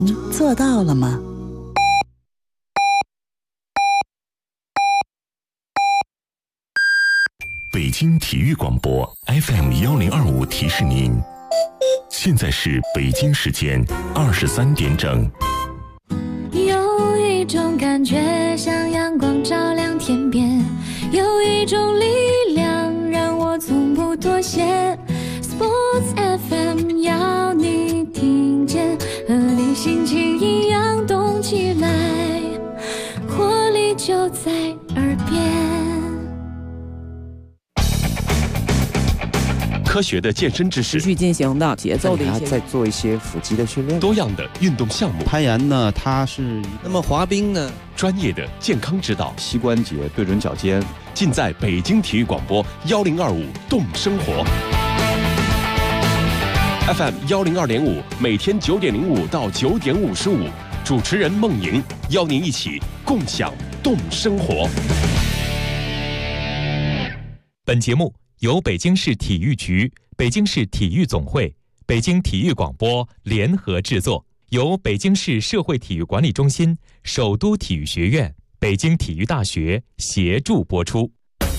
做到了吗？ 北京体育广播 FM1025提示您，现在是北京时间23点整。 有一种感觉像阳光照亮天边，有一种力量让我从不妥协。 Sports FM 要你听见，和你心情一样动起来，活力就在耳边。 科学的健身知识， 持续进行的节奏的一些， 再做一些腹肌的训练， 多样的运动项目。 攀岩呢，它是那么滑冰呢， 专业的健康指导， 膝关节对准脚尖， 尽在北京体育广播1025动生活。FM 102.5，每天9点05到9点55，主持人孟莹邀您一起共享动生活。 本节目由北京市体育局、北京市体育总会、北京体育广播联合制作，由北京市社会体育管理中心、首都体育学院、北京体育大学协助播出。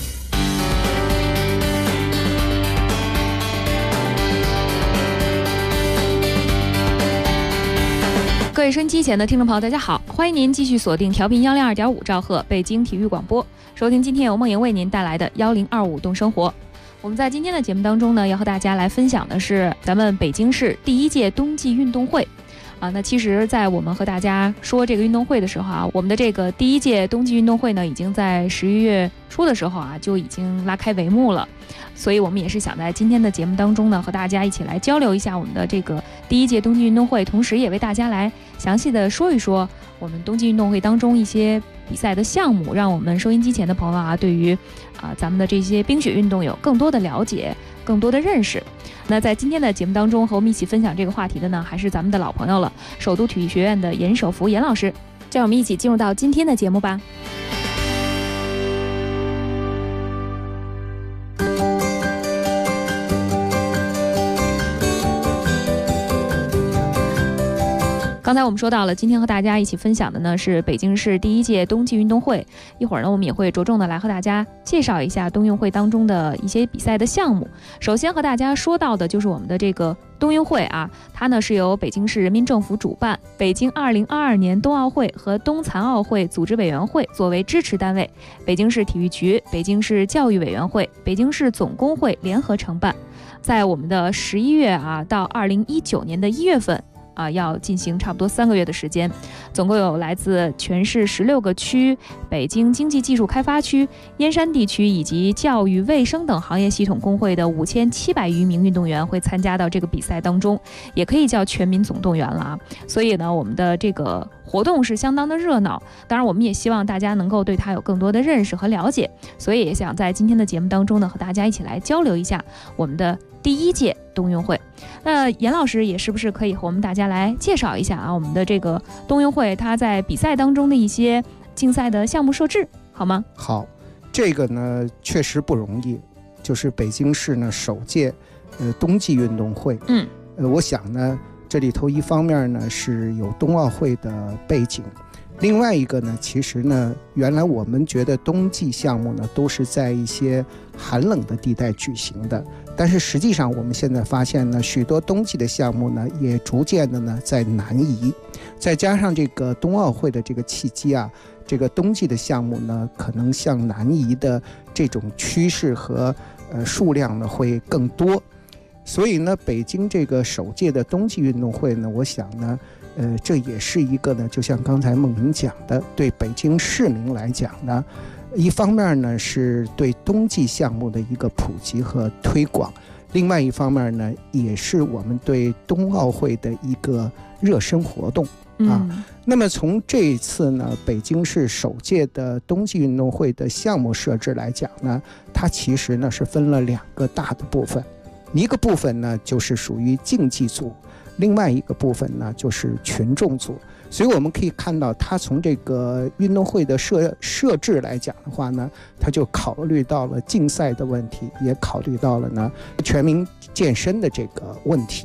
各位收音机前的听众朋友，大家好，欢迎您继续锁定调频102.5兆赫北京体育广播，收听今天由孟莹为您带来的1025动生活。我们在今天的节目当中呢，要和大家来分享的是咱们北京市第1届冬季运动会。那其实在我们和大家说这个运动会的时候啊，我们的这个第1届冬季运动会呢，已经在11月初的时候啊，就已经拉开帷幕了。所以我们也是想在今天的节目当中呢，和大家一起来交流一下我们的这个第1届冬季运动会，同时也为大家来详细的说一说我们冬季运动会当中一些比赛的项目，让我们收音机前的朋友啊，对于咱们的这些冰雪运动有更多的了解，更多的认识。那在今天的节目当中，和我们一起分享这个话题的呢，还是咱们的老朋友了，首都体育学院的严守福严老师。这样我们一起进入到今天的节目吧。刚才我们说到了，今天和大家一起分享的呢是北京市第1届冬季运动会。一会儿呢，我们也会着重的来和大家介绍一下冬运会当中的一些比赛的项目。首先和大家说到的就是我们的这个冬运会啊，它呢是由北京市人民政府主办，北京2022年冬奥会和冬残奥会组织委员会作为支持单位，北京市体育局、北京市教育委员会、北京市总工会联合承办。在我们的11月啊到2019年的1月份。要进行差不多3个月的时间，总共有来自全市16个区、北京经济技术开发区、燕山地区以及教育卫生等行业系统工会的5700余名运动员会参加到这个比赛当中，也可以叫全民总动员了啊。所以呢，我们的这个活动是相当的热闹，当然我们也希望大家能够对它有更多的认识和了解，所以也想在今天的节目当中呢，和大家一起来交流一下我们的第1届冬运会。那严老师也是不是可以和我们大家来介绍一下啊，我们的这个冬运会它在比赛当中的一些竞赛的项目设置，好吗？ 好，这个呢确实不容易，就是北京市呢首届冬季运动会。我想呢这里头一方面呢是有冬奥会的背景，另外一个呢，其实呢原来我们觉得冬季项目呢都是在一些寒冷的地带举行的，但是实际上我们现在发现呢，许多冬季的项目呢也逐渐的呢在南移，再加上这个冬奥会的这个契机啊，这个冬季的项目呢可能向南移的这种趋势和数量呢会更多，所以呢北京这个首届的冬季运动会呢，我想呢这也是一个呢，就像刚才孟莹讲的，对北京市民来讲呢，一方面呢是对冬季项目的一个普及和推广，另外一方面呢也是我们对冬奥会的一个热身活动啊。那么从这一次呢北京市首届的冬季运动会的项目设置来讲呢，它其实呢是分了2个大的部分，一个部分呢就是属于竞技组，另外一个部分呢就是群众组。所以我们可以看到，它从这个运动会的设置来讲的话呢，它就考虑到了竞赛的问题，也考虑到了呢全民健身的这个问题。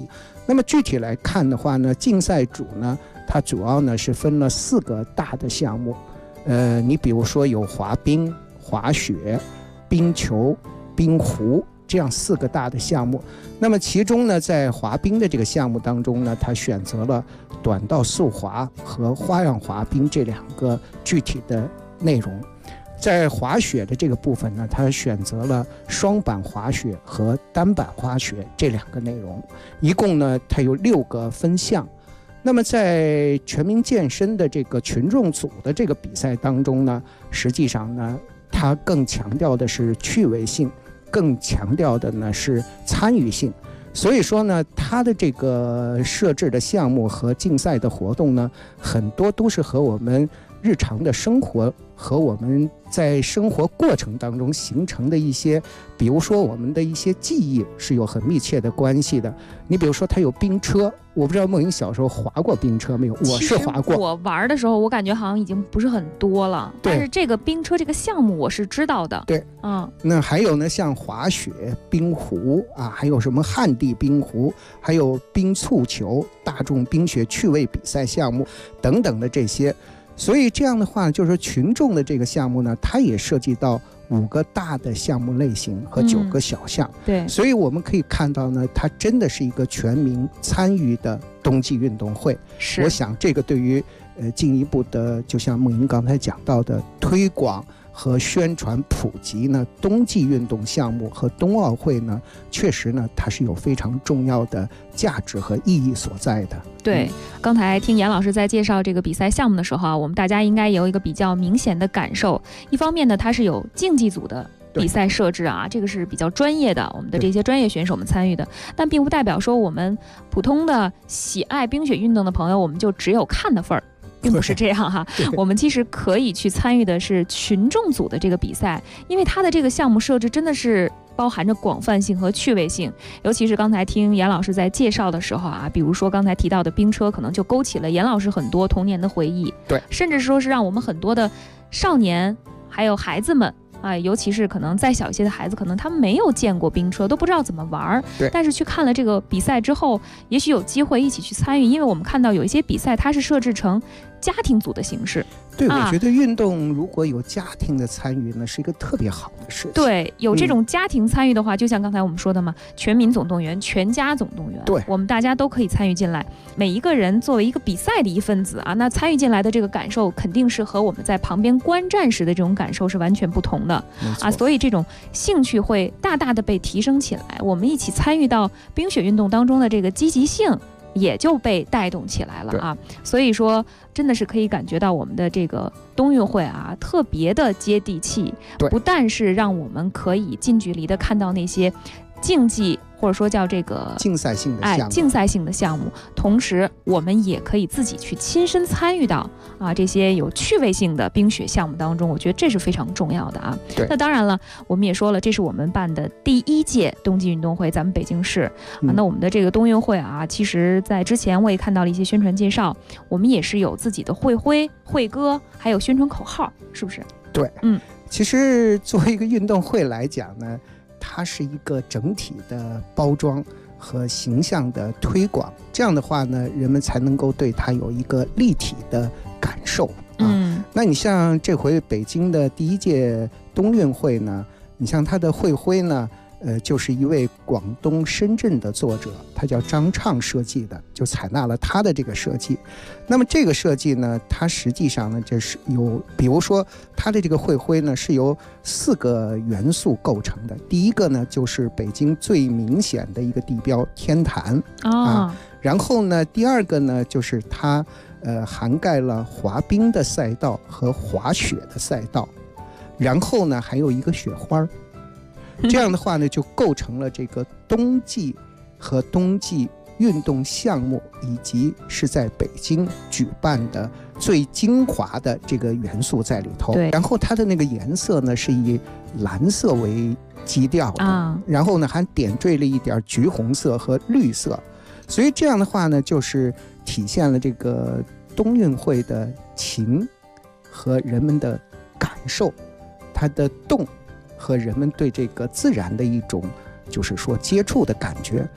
那么具体来看的话呢，竞赛组呢，它主要呢是分了4个大的项目，你比如说有滑冰、滑雪、冰球、冰壶这样4个大的项目。那么其中呢，在滑冰的这个项目当中呢，它选择了短道速滑和花样滑冰这2个具体的内容。在滑雪的这个部分呢，它选择了双板滑雪和单板滑雪这2个内容，一共呢它有6个分项。那么在全民健身的这个群众组的这个比赛当中呢，实际上呢它更强调的是趣味性，更强调的呢是参与性。所以说呢，它的这个设置的项目和竞赛的活动呢，很多都是和我们日常的生活和我们在生活过程当中形成的一些，比如说我们的一些记忆是有很密切的关系的。你比如说它有冰车，我不知道梦莹小时候滑过冰车没有？我是滑过。 我玩的时候我感觉好像已经不是很多了，但是这个冰车这个项目我是知道的。 对，那还有呢，像滑雪、冰壶啊，还有什么旱地冰壶，还有冰蹴球、大众冰雪趣味比赛项目等等的这些。所以这样的话，就是群众的这个项目呢，它也涉及到5个大的项目类型和9个小项。 对， 所以我们可以看到呢，它真的是一个全民参与的冬季运动会。 是， 我想这个对于进一步的，就像梦莹刚才讲到的推广和宣传普及呢，冬季运动项目和冬奥会呢，确实呢，它是有非常重要的价值和意义所在的。 对，刚才听严老师在介绍这个比赛项目的时候啊，我们大家应该有一个比较明显的感受。一方面呢，它是有竞技组的比赛设置啊，这个是比较专业的，我们的这些专业选手们参与的，但并不代表说我们普通的喜爱冰雪运动的朋友，我们就只有看的份儿。并不是这样哈，我们其实可以去参与的是群众组的这个比赛，因为它的这个项目设置真的是包含着广泛性和趣味性。尤其是刚才听严老师在介绍的时候啊，比如说刚才提到的冰车，可能就勾起了严老师很多童年的回忆， 对， 甚至说是让我们很多的少年还有孩子们尤其是可能再小一些的孩子，可能他们没有见过冰车，都不知道怎么玩，但是去看了这个比赛之后，也许有机会一起去参与，因为我们看到有一些比赛它是设置成家庭组的形式。 对，我觉得运动如果有家庭的参与呢，是一个特别好的事情。 对，有这种家庭参与的话，就像刚才我们说的嘛，全民总动员、全家总动员， 对， 我们大家都可以参与进来，每一个人作为一个比赛的一份子啊，那参与进来的这个感受，肯定是和我们在旁边观战时的这种感受是完全不同的啊，所以这种兴趣会大大的被提升起来，我们一起参与到冰雪运动当中的这个积极性也就被带动起来了啊，所以说真的是可以感觉到我们的这个冬运会啊，特别的接地气，不但是让我们可以近距离的看到那些竞技或者说叫这个竞赛性的项目， 竞赛性的项目，同时我们也可以自己去亲身参与到这些有趣味性的冰雪项目当中，我觉得这是非常重要的啊。那当然了，我们也说了，这是我们办的第1届冬季运动会，咱们北京市那我们的这个冬运会啊，其实在之前我也看到了一些宣传介绍，我们也是有自己的会徽、会歌，还有宣传口号，是不是？ 对，其实作为一个运动会来讲呢，它是一个整体的包装和形象的推广，这样的话呢，人们才能够对它有一个立体的感受那你像这回北京的第1届冬运会呢，你像它的会徽呢，就是一位广东深圳的作者，他叫张畅设计的，就采纳了他的这个设计。那么这个设计呢，它实际上呢，就是有，比如说它的这个会徽呢，是由4个元素构成的。第一个呢，就是北京最明显的一个地标天坛然后呢，第二个呢，就是它涵盖了滑冰的赛道和滑雪的赛道，然后呢，还有一个雪花。这样的话呢，就构成了这个冬季和冬季运动项目，以及是在北京举办的最精华的这个元素在里头。然后它的那个颜色呢，是以蓝色为基调的然后呢还点缀了一点橘红色和绿色，所以这样的话呢，就是体现了这个冬运会的情和人们的感受，它的动和人们对这个自然的一种就是说接触的感觉。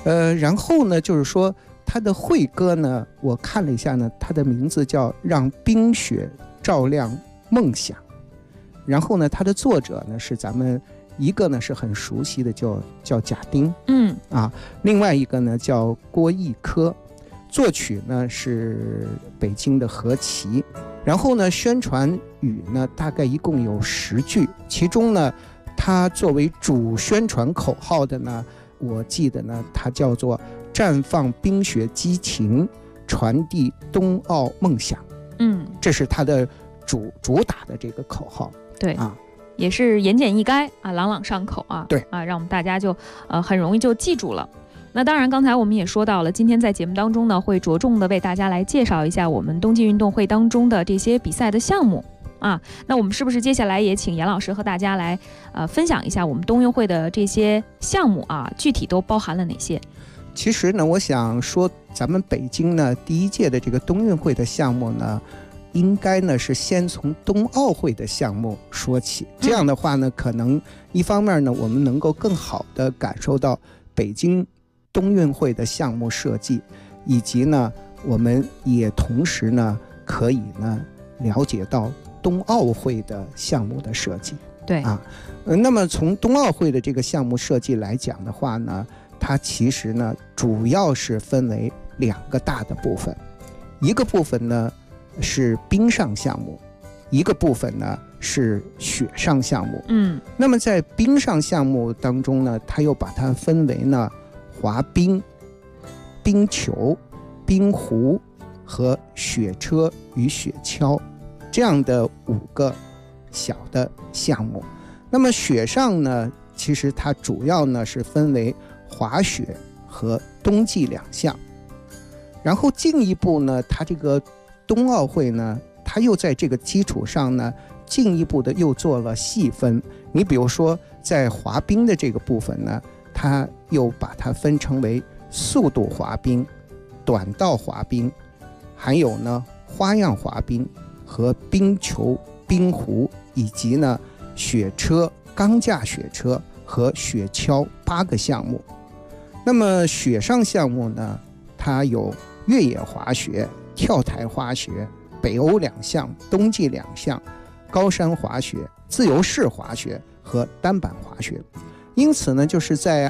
然后呢，就是说它的会歌呢，我看了一下呢，它的名字叫《让冰雪照亮梦想》。然后呢，它的作者呢是咱们一个呢是很熟悉的叫贾丁，另外一个呢叫郭义科，作曲呢是北京的何其。然后呢，宣传语呢大概一共有10句，其中呢，它作为主宣传口号的呢，我记得呢，它叫做“绽放冰雪激情，传递冬奥梦想”。这是它的主打的这个口号。 对也是言简意赅朗朗上口对让我们大家就很容易就记住了。那当然，刚才我们也说到了，今天在节目当中呢，会着重的为大家来介绍一下我们冬季运动会当中的这些比赛的项目那我们是不是接下来也请严老师和大家来分享一下我们冬运会的这些项目具体都包含了哪些？ 其实呢，我想说咱们北京呢第1届的这个冬运会的项目呢，应该呢是先从冬奥会的项目说起，这样的话呢，可能一方面呢，我们能够更好的感受到北京冬运会的项目设计，以及呢，我们也同时呢，可以呢了解到冬奥会的项目的设计。 对那么从冬奥会的这个项目设计来讲的话呢，它其实呢主要是分为2个大的部分，一个部分呢是冰上项目，一个部分呢是雪上项目。那么在冰上项目当中呢，它又把它分为呢滑冰、冰球、冰壶和雪车与雪橇这样的5个小的项目。那么雪上呢，其实它主要呢是分为滑雪和冬季2项。然后进一步呢，它这个冬奥会呢，它又在这个基础上呢，进一步的又做了细分。你比如说，在滑冰的这个部分呢，它又把它分成为速度滑冰、短道滑冰，还有呢花样滑冰和冰球、冰壶，以及呢雪车、钢架雪车和雪橇8个项目。那么雪上项目呢，它有越野滑雪、跳台滑雪、北欧2项、冬季2项、高山滑雪、自由式滑雪和单板滑雪。因此呢，就是在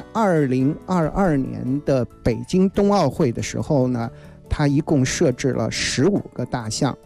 2022年的北京冬奥会的时候呢，它一共设置了15个大项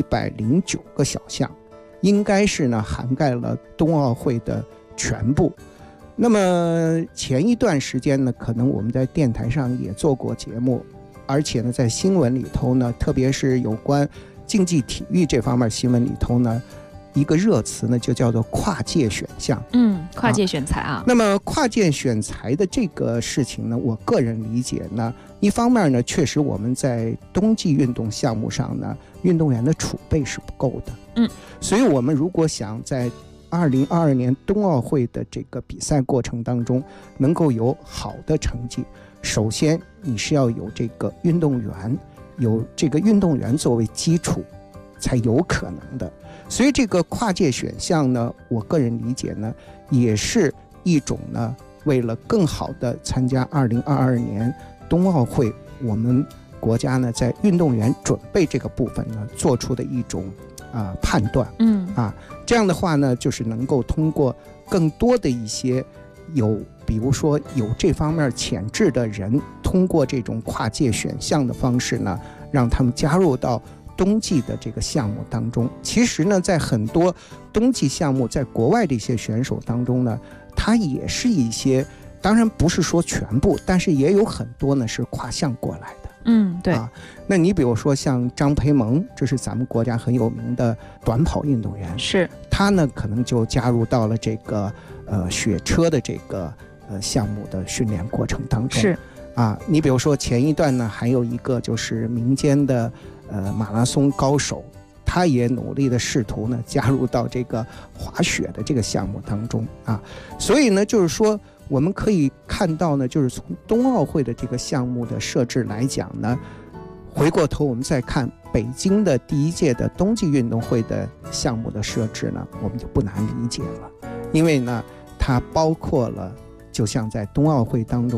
，109个小项，应该是呢涵盖了冬奥会的全部。那么前一段时间呢，可能我们在电台上也做过节目，而且呢在新闻里头呢，特别是有关竞技体育这方面新闻里头呢，一个热词呢就叫做跨界选项。 跨界选材那么跨界选材的这个事情呢，我个人理解呢，一方面呢，确实我们在冬季运动项目上呢，运动员的储备是不够的。所以我们如果想在2022年冬奥会的这个比赛过程当中能够有好的成绩，首先你是要有这个运动员，有这个运动员作为基础才有可能的。所以这个跨界选项呢，我个人理解呢，也是一种呢，为了更好的参加2022年冬奥会，我们国家呢在运动员准备这个部分呢做出的一种判断。这样的话呢，就是能够通过更多的一些比如说有这方面潜质的人，通过这种跨界选项的方式呢，让他们加入到冬季的这个项目当中。其实呢，在很多冬季项目，在国外的一些选手当中呢，他也是一些，当然不是说全部，但是也有很多呢是跨项过来的。 对那你比如说像张培萌，这是咱们国家很有名的短跑运动员， 是他呢可能就加入到了这个雪车的这个项目的训练过程当中。 是你比如说前一段呢，还有一个就是民间的马拉松高手，他也努力的试图呢加入到这个滑雪的这个项目当中所以呢，就是说我们可以看到呢，就是从冬奥会的这个项目的设置来讲呢，回过头我们再看北京的第1届的冬季运动会的项目的设置呢，我们就不难理解了。因为呢，它包括了就像在冬奥会当中的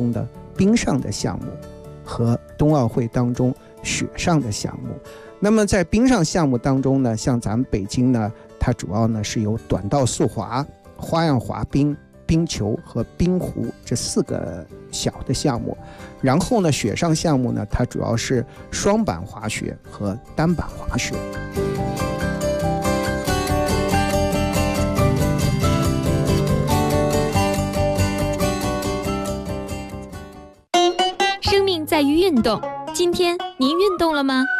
冰上的项目和冬奥会当中雪上的项目。那么在冰上项目当中呢，像咱们北京呢，它主要呢是有短道速滑、花样滑冰、冰球和冰壶这4个小的项目。然后呢，雪上项目呢，它主要是双板滑雪和单板滑雪。 生命在于运动，今天您运动了吗？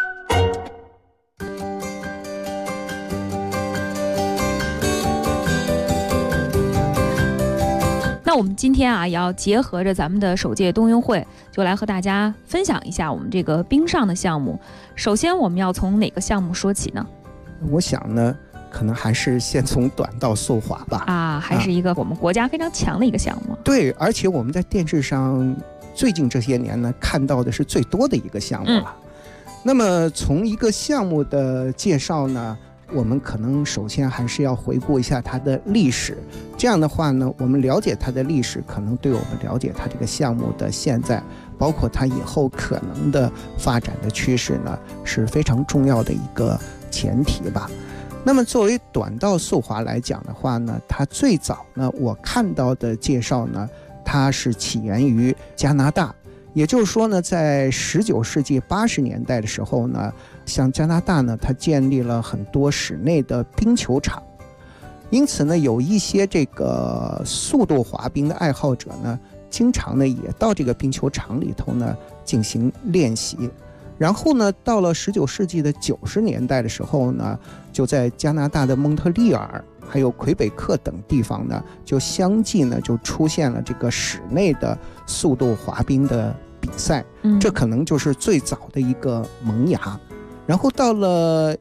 那我们今天也要结合着咱们的首届冬运会，就来和大家分享一下我们这个冰上的项目。首先我们要从哪个项目说起呢？ 我想呢，可能还是先从短道速滑吧。 还是一个我们国家非常强的一个项目。 对，而且我们在电视上最近这些年呢，看到的是最多的一个项目了。那么从一个项目的介绍呢，我们可能首先还是要回顾一下它的历史。这样的话呢，我们了解它的历史，可能对我们了解它这个项目的现在，包括它以后可能的发展的趋势呢，是非常重要的一个前提吧。那么作为短道速滑来讲的话呢，它最早呢，我看到的介绍呢，它是起源于加拿大。也就是说呢，在19世纪80年代的时候呢，像加拿大呢，它建立了很多室内的冰球场，因此呢，有一些这个速度滑冰的爱好者呢，经常呢也到这个冰球场里头呢进行练习。然后呢，到了19世纪的90年代的时候呢，就在加拿大的蒙特利尔还有魁北克等地方呢，就相继呢就出现了这个室内的速度滑冰的比赛。这可能就是最早的一个萌芽。然后到了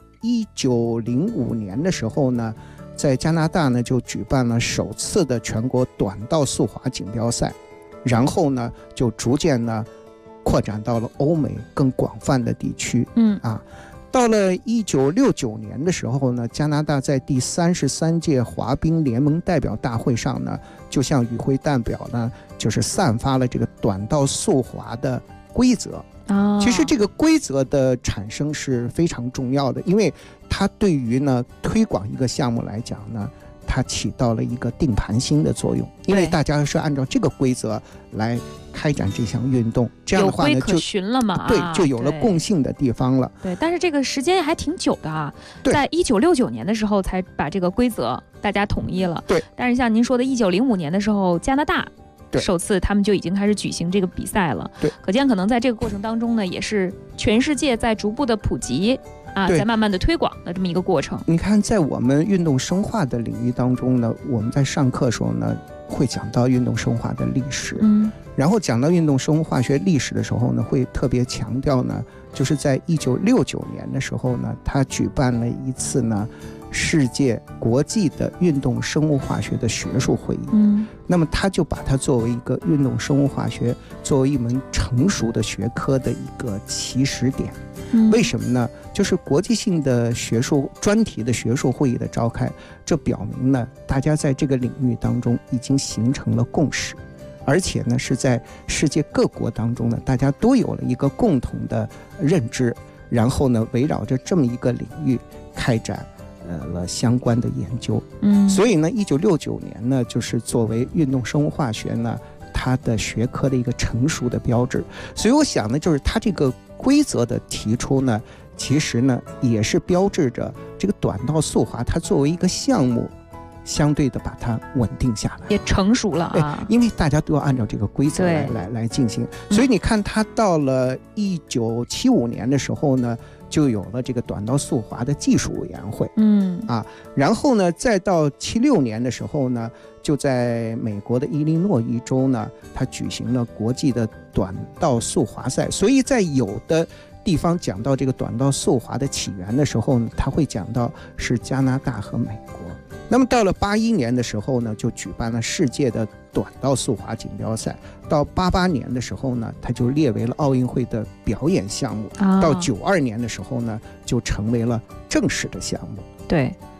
1905年的时候呢，在加拿大呢就举办了首次的全国短道速滑锦标赛，然后呢就逐渐呢扩展到了欧美更广泛的地区。到了1969年的时候呢，加拿大在第33届滑冰联盟代表大会上呢，就向与会代表呢，就是散发了这个短道速滑的规则。其实这个规则的产生是非常重要的，因为它对于呢推广一个项目来讲呢，它起到了一个定盘星的作用，因为大家是按照这个规则来开展这项运动，这样的话呢有规可循了嘛？ 对，就有了共性的地方了。 对，但是这个时间还挺久的啊，在1969年的时候才把这个规则大家统一了。 对， 但是像您说的1905年的时候，加拿大首次他们就已经开始举行这个比赛了。 对， 可见可能在这个过程当中呢，也是全世界在逐步的普及在慢慢的推广的这么一个过程。 你看，在我们运动生化的领域当中呢，我们在上课的时候呢，会讲到运动生化的历史。然后讲到运动生物化学历史的时候呢，会特别强调呢，就是在1969年的时候呢，他举办了一次呢世界国际的运动生物化学的学术会议。那么他就把它作为一个运动生物化学作为一门成熟的学科的一个起始点。为什么呢？就是国际性的学术专题的学术会议的召开，这表明呢，大家在这个领域当中已经形成了共识，而且呢是在世界各国当中呢，大家都有了一个共同的认知，然后呢围绕着这么一个领域开展了相关的研究。所以呢1969年呢，就是作为运动生物化学呢它的学科的一个成熟的标志。所以我想呢，就是它这个规则的提出呢，其实呢也是标志着这个短道速滑它作为一个项目相对的把它稳定下来， 也成熟了啊。 因为大家都要按照这个规则来进行。所以你看，它到了1975年的时候呢，就有了这个短道速滑的技术委员会。然后呢，再到76年的时候呢，就在美国的伊利诺伊州呢，它举行了国际的短道速滑赛。所以在有的地方讲到这个短道速滑的起源的时候呢，他会讲到是加拿大和美国。那么到了81年的时候呢，就举办了世界的短道速滑锦标赛。到88年的时候呢，它就列为了奥运会的表演项目。到92年的时候呢，就成为了正式的项目。 对，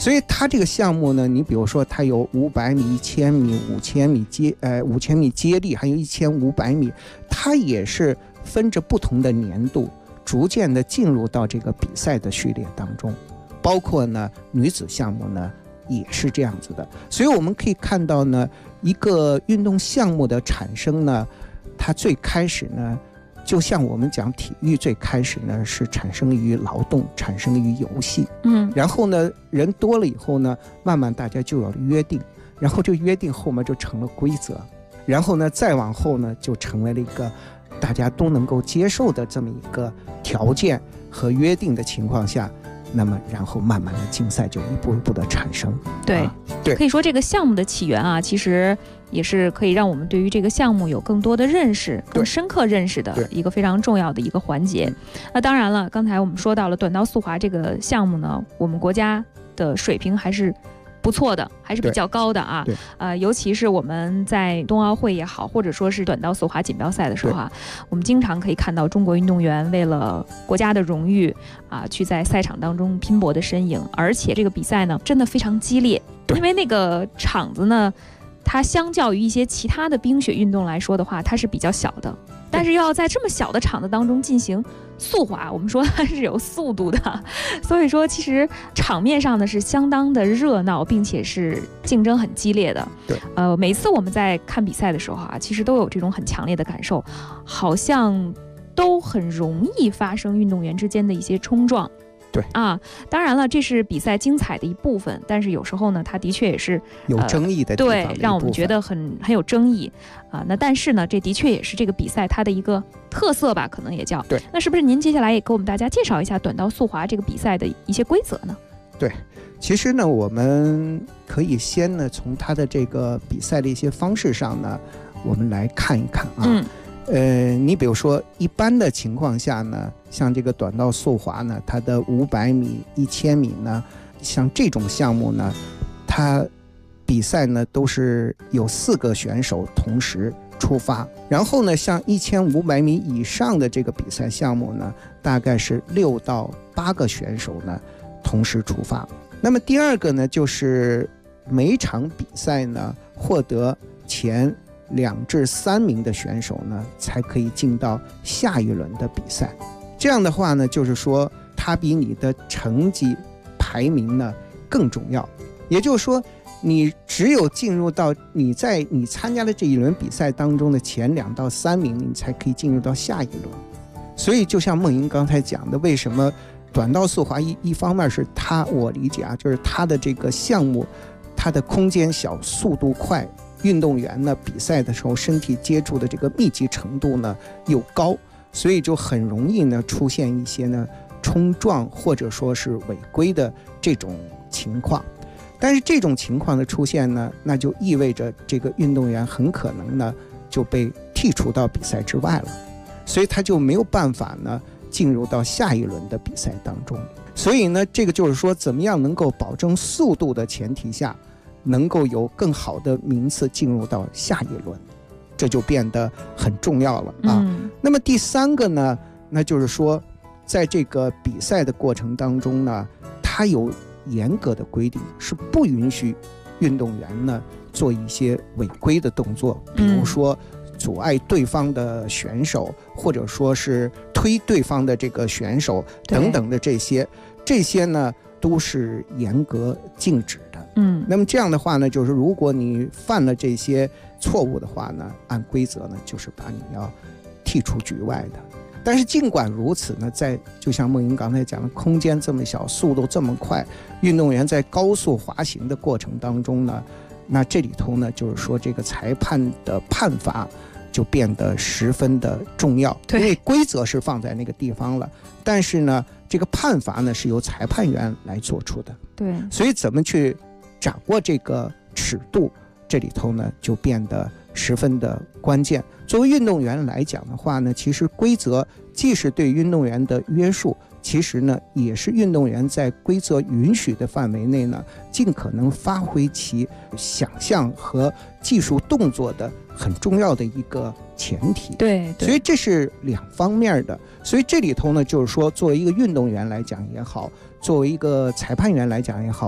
所以它这个项目呢，你比如说它有500米、1000米、5000米接力，还有1500米，它也是分着不同的年度，逐渐的进入到这个比赛的序列当中。包括呢女子项目呢也是这样子的。所以我们可以看到呢，一个运动项目的产生呢，它最开始呢，就像我们讲体育最开始呢是产生于劳动，产生于游戏，然后呢人多了以后呢，慢慢大家就有了约定，然后这约定后面就成了规则，然后呢再往后呢就成为了一个大家都能够接受的这么一个条件和约定的情况下，那么然后慢慢的竞赛就一步一步的产生。 对， 对， 可以说这个项目的起源啊，其实也是可以让我们对于这个项目有更多的认识，更深刻认识的一个非常重要的一个环节。那当然了，刚才我们说到了短道速滑这个项目呢，我们国家的水平还是不错的，还是比较高的啊。尤其是我们在冬奥会也好，或者说是短道速滑锦标赛的时候啊，我们经常可以看到中国运动员为了国家的荣誉啊，去在赛场当中拼搏的身影。而且这个比赛呢，真的非常激烈，因为那个场子呢，它相较于一些其他的冰雪运动来说的话，它是比较小的，但是又要在这么小的场子当中进行速滑，我们说它是有速度的，所以说其实场面上呢是相当的热闹，并且是竞争很激烈的。 对， 每次我们在看比赛的时候啊，其实都有这种很强烈的感受，好像都很容易发生运动员之间的一些冲撞。 对啊，当然了，这是比赛精彩的一部分，但是有时候呢，它的确也是有争议的地方的对，让我们觉得很有争议啊。那但是呢，这的确也是这个比赛它的一个特色吧，可能也叫。 对。 那是不是您接下来也给我们大家介绍一下短道速滑这个比赛的一些规则呢？ 对，其实呢，我们可以先呢从它的这个比赛的一些方式上呢，我们来看一看啊。你比如说一般的情况下呢，像这个短道速滑呢，它的500米、1000米呢，像这种项目呢，它比赛呢都是有4个选手同时出发，然后呢，像1500米以上的这个比赛项目呢，大概是6到8个选手呢同时出发。那么第二个呢，就是每场比赛呢获得前2至3名的选手呢，才可以进到下一轮的比赛。这样的话呢，就是说它比你的成绩排名呢更重要。也就是说，你只有进入到你参加的这一轮比赛当中的前2到3名，你才可以进入到下一轮。所以就像梦莹刚才讲的，为什么短道速滑一方面是它，我理解啊，就是它的这个项目，它的空间小，速度快，运动员呢比赛的时候身体接触的这个密集程度呢又高，所以就很容易呢出现一些呢冲撞或者说是违规的这种情况。但是这种情况的出现呢，那就意味着这个运动员很可能呢就被剔除到比赛之外了，所以他就没有办法呢进入到下一轮的比赛当中。所以呢，这个就是说怎么样能够保证速度的前提下，能够有更好的名次进入到下一轮，这就变得很重要了啊。那么第3个呢，那就是说在这个比赛的过程当中呢，它有严格的规定，是不允许运动员呢做一些违规的动作，比如说阻碍对方的选手，或者说是推对方的这个选手等等的这些呢都是严格禁止的。那么这样的话呢，就是如果你犯了这些错误的话呢，按规则呢就是把你要剔出局外的。但是尽管如此呢，就像梦莹刚才讲的，空间这么小，速度这么快，运动员在高速滑行的过程当中呢，那这里头呢就是说这个裁判的判罚就变得十分的重要。因为规则是放在那个地方了，但是呢这个判罚呢是由裁判员来做出的。对，所以怎么去掌握这个尺度，这里头呢就变得十分的关键。作为运动员来讲的话呢，其实规则既是对运动员的约束，其实呢也是运动员在规则允许的范围内呢，尽可能发挥其想象和技术动作的很重要的一个前提。对，所以这是2方面的。所以这里头呢，就是说作为一个运动员来讲也好，作为一个裁判员来讲也好，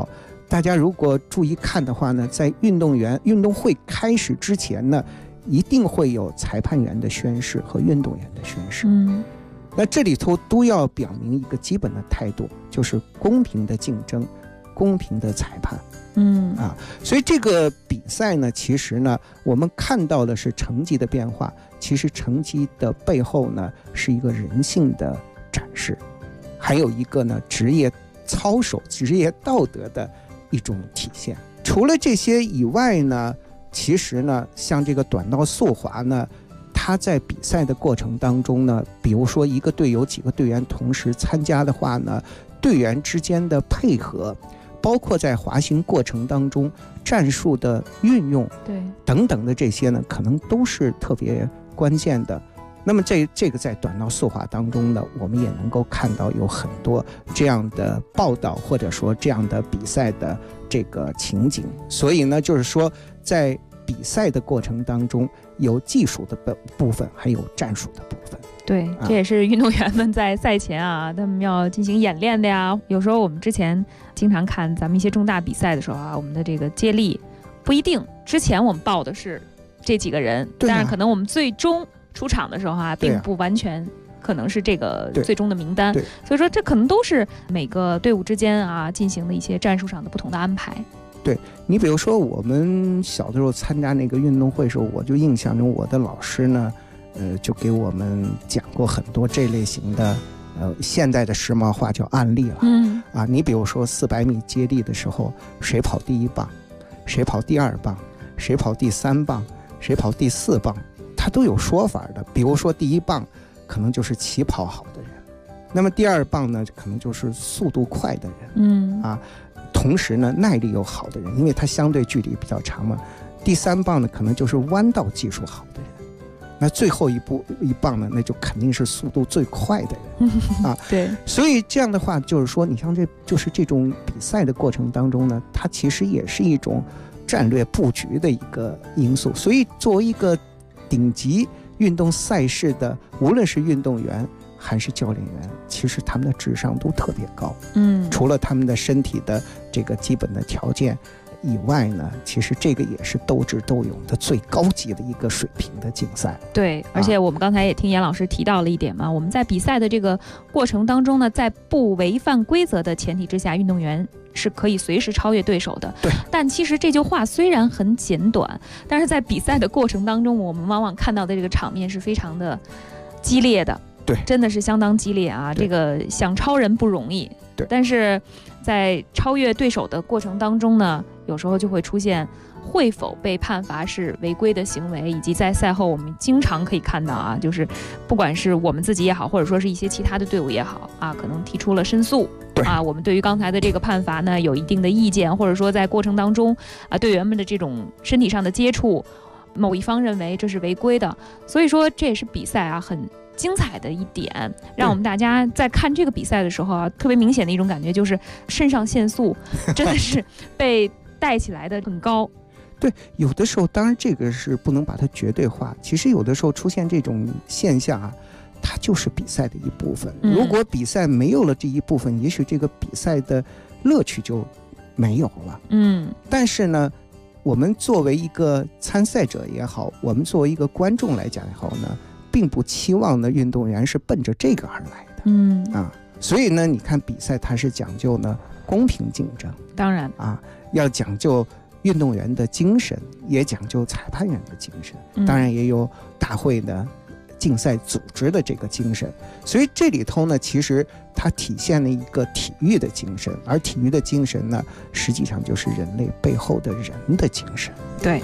大家如果注意看的话呢，在运动会开始之前呢，一定会有裁判员的宣誓和运动员的宣誓。那这里头都要表明一个基本的态度，就是公平的竞争，公平的裁判。所以这个比赛呢，其实呢，我们看到的是成绩的变化，其实成绩的背后呢，是一个人性的展示，还有一个呢，职业操守、职业道德的一种体现。除了这些以外呢，其实呢，像这个短道速滑呢，它在比赛的过程当中呢，比如说一个队有几个队员同时参加的话呢，队员之间的配合，包括在滑行过程当中战术的运用，等等的这些呢，可能都是特别关键的。那么这个在短道速滑当中呢，我们也能够看到有很多这样的报道，或者说这样的比赛的这个情景。所以呢，就是说在比赛的过程当中，有技术的部分，还有战术的部分。 对，这也是运动员们在赛前他们要进行演练的呀。有时候我们之前经常看咱们一些重大比赛的时候我们的这个接力不一定之前我们报的是这几个人，但是可能我们最终出场的时候并不完全可能是这个最终的名单。所以说这可能都是每个队伍之间进行的一些战术上的不同的安排。 对，你比如说我们小的时候参加那个运动会的时候，我就印象中我的老师呢就给我们讲过很多这类型的现代的时髦话叫案例了。你比如说400米接力的时候，谁跑第1棒，谁跑第2棒，谁跑第3棒，谁跑第4棒，它都有说法的。比如说第1棒可能就是起跑好的人，那么第2棒呢可能就是速度快的人，同时呢耐力又好的人，因为它相对距离比较长嘛。第3棒呢可能就是弯道技术好的人，那最后一棒呢，那就肯定是速度最快的人对， 所以这样的话，就是说，你像就是这种比赛的过程当中呢，它其实也是一种战略布局的一个因素。所以，作为一个顶级运动赛事的，无论是运动员还是教练员，其实他们的智商都特别高。除了他们的身体的这个基本的条件以外呢，其实这个也是斗智斗勇的最高级的一个水平的竞赛。 对，而且我们刚才也听严老师提到了一点嘛，我们在比赛的这个过程当中呢，在不违反规则的前提之下，运动员是可以随时超越对手的。 对， 但其实这句话虽然很简短，但是在比赛的过程当中，我们往往看到的这个场面是非常的激烈的。 对， 真的是相当激烈这个想超人不容易。 对， 但是在超越对手的过程当中呢，有时候就会出现会否被判罚是违规的行为，以及在赛后我们经常可以看到就是不管是我们自己也好，或者说是一些其他的队伍也好可能提出了申诉。我们对于刚才的这个判罚呢有一定的意见，或者说在过程当中队员们的这种身体上的接触，某一方认为这是违规的。所以说这也是比赛很精彩的一点，让我们大家在看这个比赛的时候特别明显的一种感觉就是肾上腺素真的是被带起来的很高。 对，有的时候当然这个是不能把它绝对化，其实有的时候出现这种现象它就是比赛的一部分。如果比赛没有了这一部分，也许这个比赛的乐趣就没有了。但是呢，我们作为一个参赛者也好，我们作为一个观众来讲也好呢，并不期望呢运动员是奔着这个而来的。所以呢，你看比赛它是讲究呢公平竞争， 当然要讲究运动员的精神，也讲究裁判员的精神，当然也有大会的竞赛组织的这个精神。所以这里头呢，其实它体现了一个体育的精神，而体育的精神呢，实际上就是人类背后的人的精神。 对。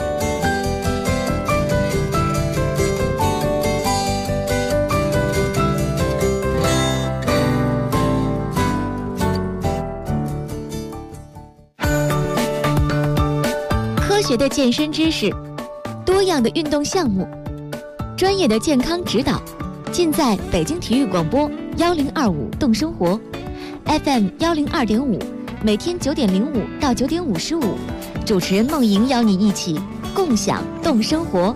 科学的健身知识，多样的运动项目，专业的健康指导，尽在北京体育广播1025动生活 FM 102.5，每天9点05到9点55，主持人梦莹邀你一起共享动生活。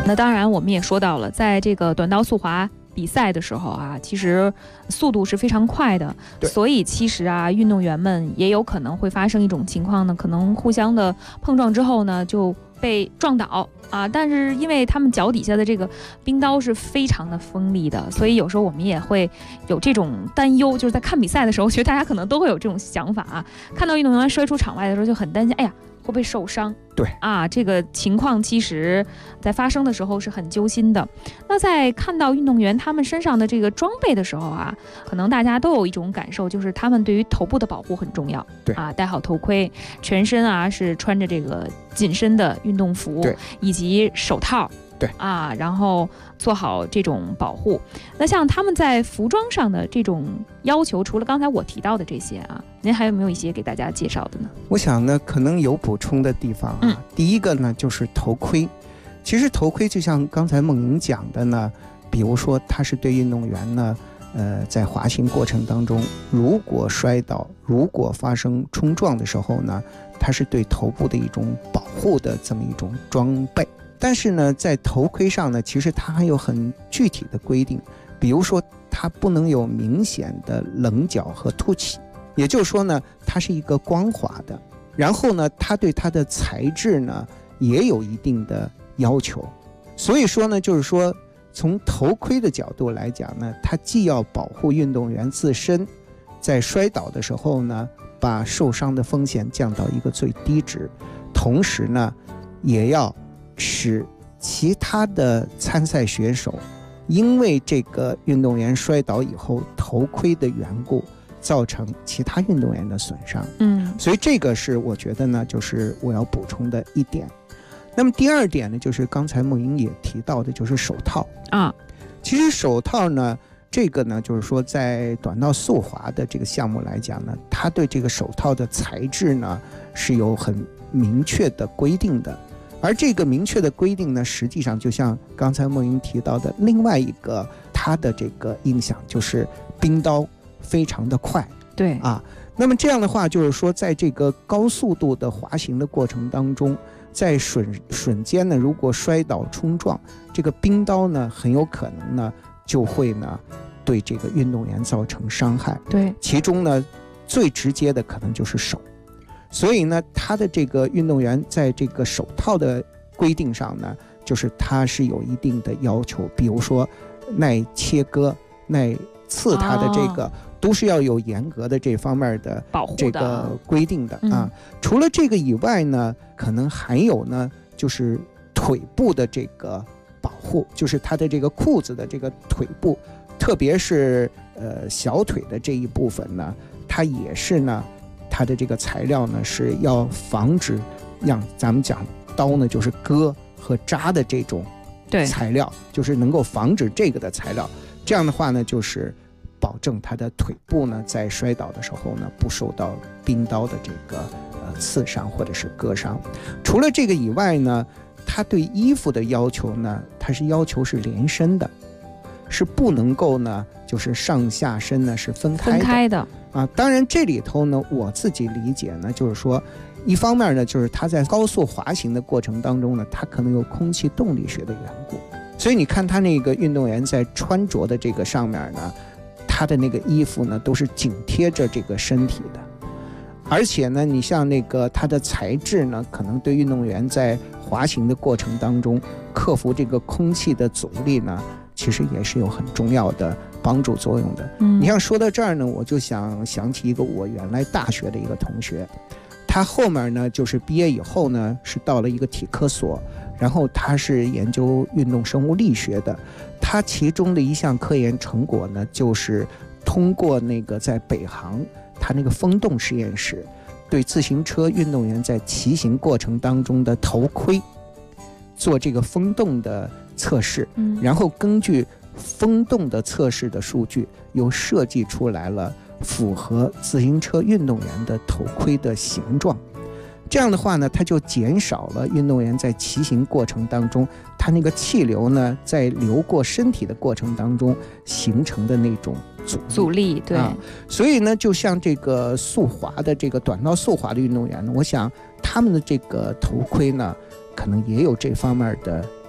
那当然我们也说到了，在这个短道速滑比赛的时候啊，其实速度是非常快的，所以其实啊，运动员们也有可能会发生一种情况呢，可能互相的碰撞之后呢，就被撞倒啊。但是因为他们脚底下的这个冰刀是非常的锋利的，所以有时候我们也会有这种担忧，就是在看比赛的时候，我觉得大家可能都会有这种想法啊，看到运动员摔出场外的时候就很担心，哎呀，会不会受伤？ 对啊，这个情况其实在发生的时候是很揪心的。那在看到运动员他们身上的这个装备的时候啊，可能大家都有一种感受，就是他们对于头部的保护很重要。 对啊，戴好头盔，全身啊是穿着这个紧身的运动服， 对， 以及手套。 对啊，然后做好这种保护。那像他们在服装上的这种要求，除了刚才我提到的这些啊，您还有没有一些给大家介绍的呢？ 我想呢，可能有补充的地方啊。第一个呢，就是头盔。其实头盔就像刚才梦莹讲的呢，比如说它是对运动员呢，在滑行过程当中，如果摔倒，如果发生冲撞的时候呢，它是对头部的一种保护的这么一种装备。但是呢，在头盔上呢，其实它还有很具体的规定，比如说它不能有明显的棱角和凸起，也就是说呢，它是一个光滑的。然后呢，它对它的材质呢也有一定的要求。所以说呢，就是说从头盔的角度来讲呢，它既要保护运动员自身，在摔倒的时候呢，把受伤的风险降到一个最低值，同时呢，也要使其他的参赛选手因为这个运动员摔倒以后头盔的缘故造成其他运动员的损伤。所以这个是我觉得呢，就是我要补充的一点。那么第二点呢，就是刚才梦莹也提到的，就是手套啊。其实手套呢，这个呢，就是说在短道速滑的这个项目来讲呢，它对这个手套的材质呢是有很明确的规定的。而这个明确的规定呢，实际上就像刚才梦莹提到的另外一个它的这个影响，就是冰刀非常的快。 对啊，那么这样的话就是说，在这个高速度的滑行的过程当中，在瞬间呢，如果摔倒冲撞，这个冰刀呢很有可能呢就会呢对这个运动员造成伤害。 对， 其中呢最直接的可能就是手。所以呢，他的这个运动员在这个手套的规定上呢，就是它是有一定的要求，比如说耐切割、耐刺，它的这个都是要有严格的这方面的这个规定的啊。除了这个以外呢，可能还有呢，就是腿部的这个保护，就是它的这个裤子的这个腿部，特别是小腿的这一部分呢，它也是呢。它的这个材料呢是要防止让咱们讲刀呢就是割和扎的这种材料，就是能够防止这个的材料。这样的话呢，就是保证它的腿部呢在摔倒的时候呢不受到冰刀的这个刺伤或者是割伤。除了这个以外呢，它对衣服的要求呢，它是要求是连身的，是不能够呢就是上下身呢是分开的啊。当然这里头呢，我自己理解呢，就是说一方面呢，就是它在高速滑行的过程当中呢，它可能有空气动力学的缘故，所以你看他那个运动员在穿着的这个上面呢，他的那个衣服呢都是紧贴着这个身体的。而且呢，你像那个它的材质呢，可能对运动员在滑行的过程当中克服这个空气的阻力呢，其实也是有很重要的帮助作用的。你像说到这儿呢，我就想起一个我原来大学的一个同学，他后面呢就是毕业以后呢是到了一个体科所，然后他是研究运动生物力学的。他其中的一项科研成果呢，就是通过那个在北航他那个风洞实验室对自行车运动员在骑行过程当中的头盔做这个风洞的测试，然后根据风洞的测试的数据又设计出来了符合自行车运动员的头盔的形状。这样的话呢，它就减少了运动员在骑行过程当中它那个气流呢在流过身体的过程当中形成的那种阻力。对所以呢，就像这个速滑的这个短道速滑的运动员呢，我想他们的这个头盔呢可能也有这方面的